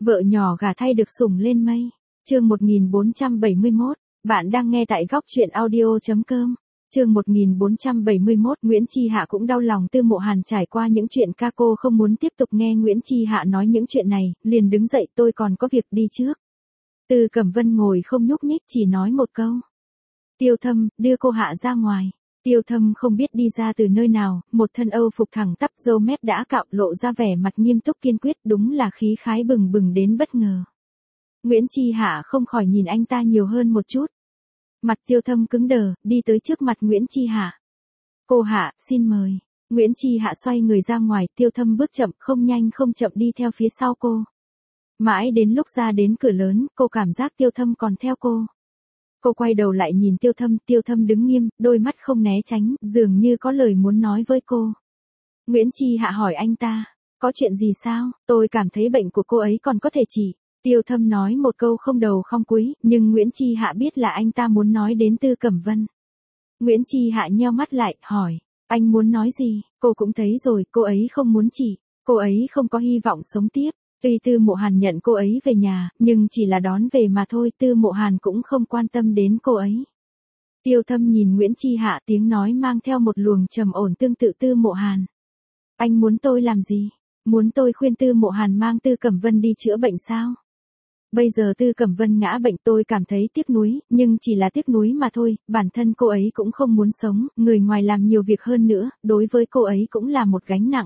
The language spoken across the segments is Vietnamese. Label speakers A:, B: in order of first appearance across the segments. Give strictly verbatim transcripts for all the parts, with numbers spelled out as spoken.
A: Vợ nhỏ gả thay được sủng lên mây. Chương một nghìn bốn trăm bảy mươi mốt, bạn đang nghe tại góc truyện audio chấm com. Chương một nghìn bốn trăm bảy mươi mốt, Nguyễn Chi Hạ cũng đau lòng Tư Mộ Hàn trải qua những chuyện ca cô không muốn tiếp tục nghe Nguyễn Chi Hạ nói những chuyện này, liền đứng dậy, tôi còn có việc đi trước. Tư Cẩm Vân ngồi không nhúc nhích, chỉ nói một câu. Tiêu Thâm, đưa cô Hạ ra ngoài. Tiêu Thâm không biết đi ra từ nơi nào, một thân Âu phục thẳng tắp, râu mép đã cạo, lộ ra vẻ mặt nghiêm túc kiên quyết, đúng là khí khái bừng bừng đến bất ngờ. Nguyễn Chi Hạ không khỏi nhìn anh ta nhiều hơn một chút. Mặt Tiêu Thâm cứng đờ, đi tới trước mặt Nguyễn Chi Hạ. Cô Hạ, xin mời. Nguyễn Chi Hạ xoay người ra ngoài, Tiêu Thâm bước chậm, không nhanh không chậm đi theo phía sau cô. Mãi đến lúc ra đến cửa lớn, cô cảm giác Tiêu Thâm còn theo cô. Cô quay đầu lại nhìn Tiêu Thâm, Tiêu Thâm đứng nghiêm, đôi mắt không né tránh, dường như có lời muốn nói với cô. Nguyễn Chi Hạ hỏi anh ta, có chuyện gì sao? Tôi cảm thấy bệnh của cô ấy còn có thể trị. Tiêu Thâm nói một câu không đầu không cuối, nhưng Nguyễn Chi Hạ biết là anh ta muốn nói đến Tư Cẩm Vân. Nguyễn Chi Hạ nheo mắt lại, hỏi, anh muốn nói gì? Cô cũng thấy rồi, cô ấy không muốn trị, cô ấy không có hy vọng sống tiếp. Tuy Tư Mộ Hàn nhận cô ấy về nhà, nhưng chỉ là đón về mà thôi, Tư Mộ Hàn cũng không quan tâm đến cô ấy. Tiêu Thâm nhìn Nguyễn Chi Hạ, tiếng nói mang theo một luồng trầm ổn tương tự Tư Mộ Hàn. Anh muốn tôi làm gì? Muốn tôi khuyên Tư Mộ Hàn mang Tư Cẩm Vân đi chữa bệnh sao? Bây giờ Tư Cẩm Vân ngã bệnh, tôi cảm thấy tiếc nuối, nhưng chỉ là tiếc nuối mà thôi, bản thân cô ấy cũng không muốn sống, người ngoài làm nhiều việc hơn nữa, đối với cô ấy cũng là một gánh nặng.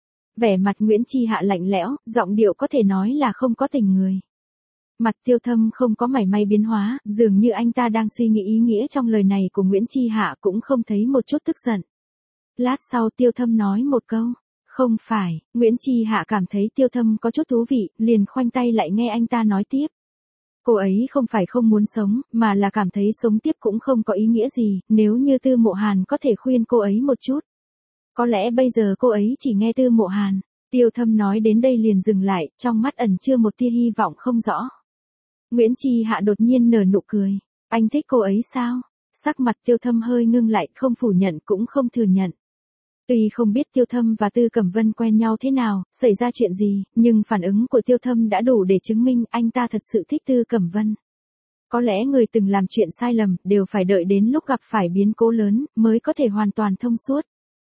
A: Vẻ mặt Nguyễn Chi Hạ lạnh lẽo, giọng điệu có thể nói là không có tình người. Mặt Tiêu Thâm không có mảy may biến hóa, dường như anh ta đang suy nghĩ ý nghĩa trong lời này của Nguyễn Chi Hạ, cũng không thấy một chút tức giận. Lát sau Tiêu Thâm nói một câu, không phải. Nguyễn Chi Hạ cảm thấy Tiêu Thâm có chút thú vị, liền khoanh tay lại nghe anh ta nói tiếp. Cô ấy không phải không muốn sống, mà là cảm thấy sống tiếp cũng không có ý nghĩa gì, nếu như Tư Mộ Hàn có thể khuyên cô ấy một chút. Có lẽ bây giờ cô ấy chỉ nghe Tư Mộ Hàn. Tiêu Thâm nói đến đây liền dừng lại, trong mắt ẩn chứa một tia hy vọng không rõ. Nguyễn Chi Hạ đột nhiên nở nụ cười. Anh thích cô ấy sao? Sắc mặt Tiêu Thâm hơi ngưng lại, không phủ nhận cũng không thừa nhận. Tuy không biết Tiêu Thâm và Tư Cẩm Vân quen nhau thế nào, xảy ra chuyện gì, nhưng phản ứng của Tiêu Thâm đã đủ để chứng minh anh ta thật sự thích Tư Cẩm Vân. Có lẽ người từng làm chuyện sai lầm, đều phải đợi đến lúc gặp phải biến cố lớn, mới có thể hoàn toàn thông suốt.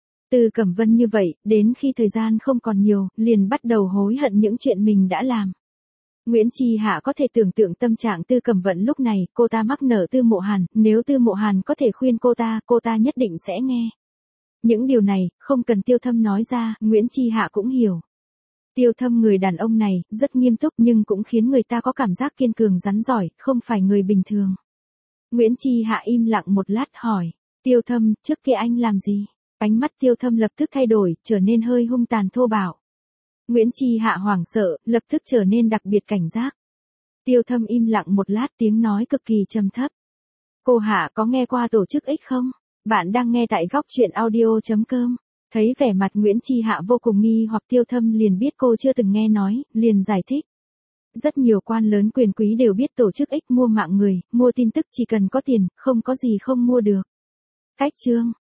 A: Tư Cẩm Vân như vậy, đến khi thời gian không còn nhiều, liền bắt đầu hối hận những chuyện mình đã làm. Nguyễn Chi Hạ có thể tưởng tượng tâm trạng Tư Cẩm Vân lúc này, cô ta mắc nợ Tư Mộ Hàn, nếu Tư Mộ Hàn có thể khuyên cô ta, cô ta nhất định sẽ nghe. Những điều này, không cần Tiêu Thâm nói ra, Nguyễn Chi Hạ cũng hiểu. Tiêu Thâm người đàn ông này, rất nghiêm túc nhưng cũng khiến người ta có cảm giác kiên cường rắn giỏi, không phải người bình thường. Nguyễn Chi Hạ im lặng một lát hỏi, Tiêu Thâm, trước kia anh làm gì? Ánh mắt Tiêu Thâm lập tức thay đổi, trở nên hơi hung tàn thô bạo. Nguyễn Chi Hạ hoảng sợ, lập tức trở nên đặc biệt cảnh giác. Tiêu Thâm im lặng một lát, tiếng nói cực kỳ trầm thấp. Cô Hạ có nghe qua tổ chức X không? Bạn đang nghe tại góc truyện audio chấm com. Thấy vẻ mặt Nguyễn Chi Hạ vô cùng nghi hoặc, Tiêu Thâm liền biết cô chưa từng nghe nói, liền giải thích. Rất nhiều quan lớn quyền quý đều biết tổ chức X mua mạng người, mua tin tức chỉ cần có tiền, không có gì không mua được. Cách chương,